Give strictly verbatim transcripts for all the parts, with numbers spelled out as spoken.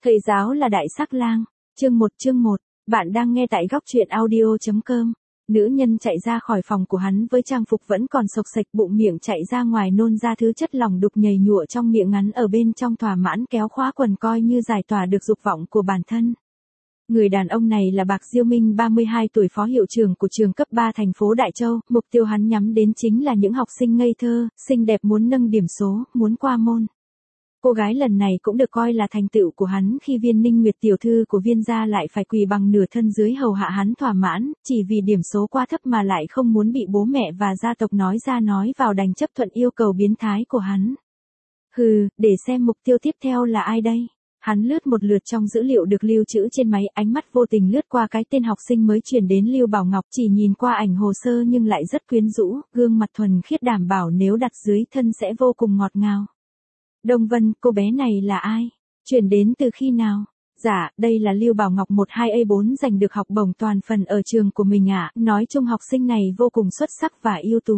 Thầy giáo là đại sắc lang. Chương một chương một, bạn đang nghe tại góc truyện audio.com. Nữ nhân chạy ra khỏi phòng của hắn với trang phục vẫn còn sộc sạch, bụng miệng chạy ra ngoài nôn ra thứ chất lỏng đục nhầy nhụa trong miệng, ngắn ở bên trong thỏa mãn kéo khóa quần coi như giải tỏa được dục vọng của bản thân. Người đàn ông này là Bạc Diêu Minh, ba mươi hai tuổi, phó hiệu trưởng của trường cấp ba thành phố Đại Châu. Mục tiêu hắn nhắm đến chính là những học sinh ngây thơ, xinh đẹp, muốn nâng điểm số, muốn qua môn. Cô gái lần này cũng được coi là thành tựu của hắn khi Viên Ninh Nguyệt tiểu thư của Viên gia lại phải quỳ bằng nửa thân dưới hầu hạ hắn thỏa mãn, chỉ vì điểm số quá thấp mà lại không muốn bị bố mẹ và gia tộc nói ra nói vào, đành chấp thuận yêu cầu biến thái của hắn. Hừ, để xem mục tiêu tiếp theo là ai đây. Hắn lướt một lượt trong dữ liệu được lưu trữ trên máy, ánh mắt vô tình lướt qua cái tên học sinh mới chuyển đến Lưu Bảo Ngọc, chỉ nhìn qua ảnh hồ sơ nhưng lại rất quyến rũ, gương mặt thuần khiết đảm bảo nếu đặt dưới thân sẽ vô cùng ngọt ngào. Đông Vân, cô bé này là ai? Chuyển đến từ khi nào? Dạ, đây là Lưu Bảo Ngọc, một hai A bốn, giành được học bổng toàn phần ở trường của mình ạ. À. Nói chung học sinh này vô cùng xuất sắc và ưu tú.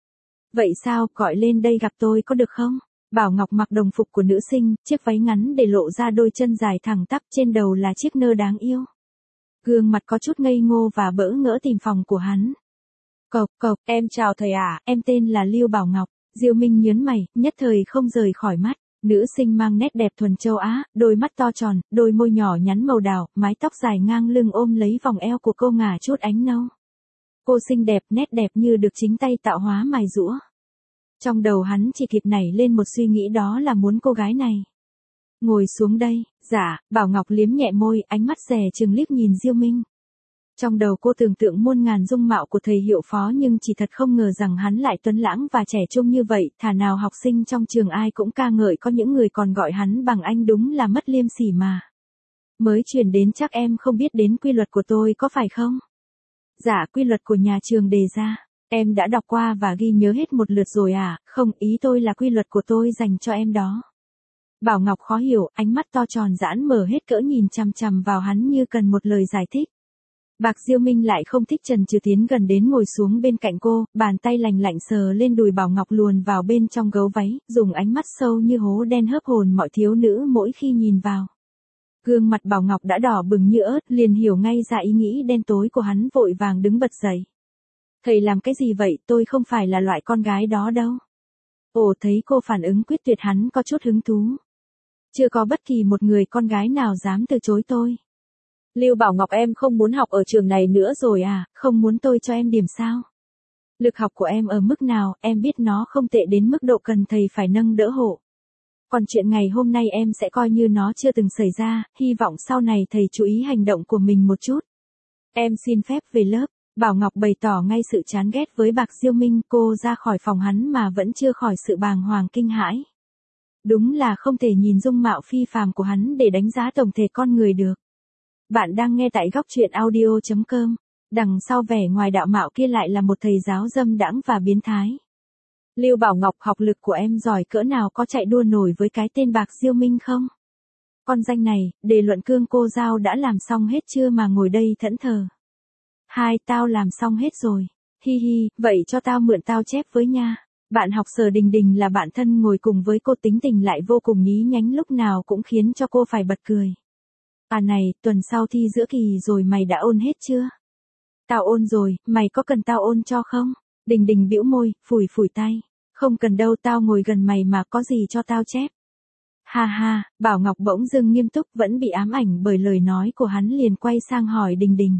Vậy sao, gọi lên đây gặp tôi có được không? Bảo Ngọc mặc đồng phục của nữ sinh, chiếc váy ngắn để lộ ra đôi chân dài thẳng tắp, trên đầu là chiếc nơ đáng yêu. Gương mặt có chút ngây ngô và bỡ ngỡ tìm phòng của hắn. Cộc cộc, em chào thầy ạ, à, em tên là Lưu Bảo Ngọc. Diêu Minh nhớn mày, nhất thời không rời khỏi mắt. Nữ sinh mang nét đẹp thuần châu Á, đôi mắt to tròn, đôi môi nhỏ nhắn màu đào, mái tóc dài ngang lưng ôm lấy vòng eo của cô, ngả chút ánh nâu. Cô xinh đẹp, nét đẹp như được chính tay tạo hóa mài giũa. Trong đầu hắn chỉ kịp nảy lên một suy nghĩ, đó là muốn cô gái này ngồi xuống đây. Dạ, Bảo Ngọc liếm nhẹ môi, ánh mắt dè chừng liếc nhìn Diêu Minh. Trong đầu cô tưởng tượng muôn ngàn dung mạo của thầy hiệu phó, nhưng chỉ thật không ngờ rằng hắn lại tuấn lãng và trẻ trung như vậy. Thà nào học sinh trong trường ai cũng ca ngợi, có những người còn gọi hắn bằng anh, đúng là mất liêm sỉ mà. Mới chuyển đến chắc em không biết đến quy luật của tôi có phải không? Dạ, quy luật của nhà trường đề ra, em đã đọc qua và ghi nhớ hết một lượt rồi à? Không, ý tôi là quy luật của tôi dành cho em đó. Bảo Ngọc khó hiểu, ánh mắt to tròn giãn mở hết cỡ nhìn chằm chằm vào hắn như cần một lời giải thích. Bạc Diêu Minh lại không thích chần chừ, tiến gần đến ngồi xuống bên cạnh cô, bàn tay lành lạnh sờ lên đùi Bảo Ngọc, luồn vào bên trong gấu váy, dùng ánh mắt sâu như hố đen hớp hồn mọi thiếu nữ mỗi khi nhìn vào. Gương mặt Bảo Ngọc đã đỏ bừng như ớt, liền hiểu ngay ra ý nghĩ đen tối của hắn, vội vàng đứng bật dậy. Thầy làm cái gì vậy, tôi không phải là loại con gái đó đâu. Ồ, thấy cô phản ứng quyết tuyệt, hắn có chút hứng thú. Chưa có bất kỳ một người con gái nào dám từ chối tôi. Lưu Bảo Ngọc, em không muốn học ở trường này nữa rồi à? Không muốn tôi cho em điểm sao? Lực học của em ở mức nào, em biết nó không tệ đến mức độ cần thầy phải nâng đỡ hộ. Còn chuyện ngày hôm nay em sẽ coi như nó chưa từng xảy ra, hy vọng sau này thầy chú ý hành động của mình một chút. Em xin phép về lớp. Bảo Ngọc bày tỏ ngay sự chán ghét với Bạc Diêu Minh. Cô ra khỏi phòng hắn mà vẫn chưa khỏi sự bàng hoàng kinh hãi. Đúng là không thể nhìn dung mạo phi phàm của hắn để đánh giá tổng thể con người được. Bạn đang nghe tại góc truyện audio.com. Đằng sau vẻ ngoài đạo mạo kia lại là một thầy giáo dâm đãng và biến thái. Lưu Bảo Ngọc, học lực của em giỏi cỡ nào, có chạy đua nổi với cái tên Bạc Diêu Minh không? Con danh này, đề luận cương cô giao đã làm xong hết chưa mà ngồi đây thẫn thờ? Hai, tao làm xong hết rồi. Hi hi, vậy cho tao mượn tao chép với nha. Bạn học Sở Đình Đình là bạn thân ngồi cùng với cô, tính tình lại vô cùng nhí nhánh, lúc nào cũng khiến cho cô phải bật cười. À này, tuần sau thi giữa kỳ rồi, mày đã ôn hết chưa? Tao ôn rồi, mày có cần tao ôn cho không? Đình Đình bĩu môi, phủi phủi tay. Không cần đâu, tao ngồi gần mày mà, có gì cho tao chép. Ha ha, Bảo Ngọc bỗng dưng nghiêm túc, vẫn bị ám ảnh bởi lời nói của hắn, liền quay sang hỏi Đình Đình.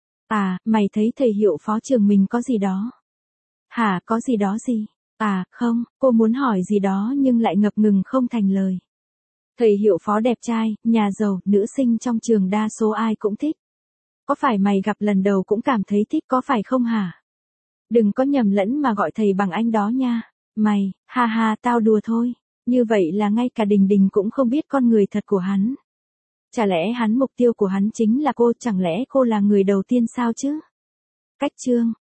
À, mày thấy thầy hiệu phó trường mình có gì đó? Hả, có gì đó gì? À, không, cô muốn hỏi gì đó nhưng lại ngập ngừng không thành lời. Thầy hiệu phó đẹp trai, nhà giàu, nữ sinh trong trường đa số ai cũng thích. Có phải mày gặp lần đầu cũng cảm thấy thích có phải không hả? Đừng có nhầm lẫn mà gọi thầy bằng anh đó nha. Mày, ha ha, tao đùa thôi. Như vậy là ngay cả Đình Đình cũng không biết con người thật của hắn. Chả lẽ hắn, mục tiêu của hắn chính là cô, chẳng lẽ cô là người đầu tiên sao chứ? Cách chương,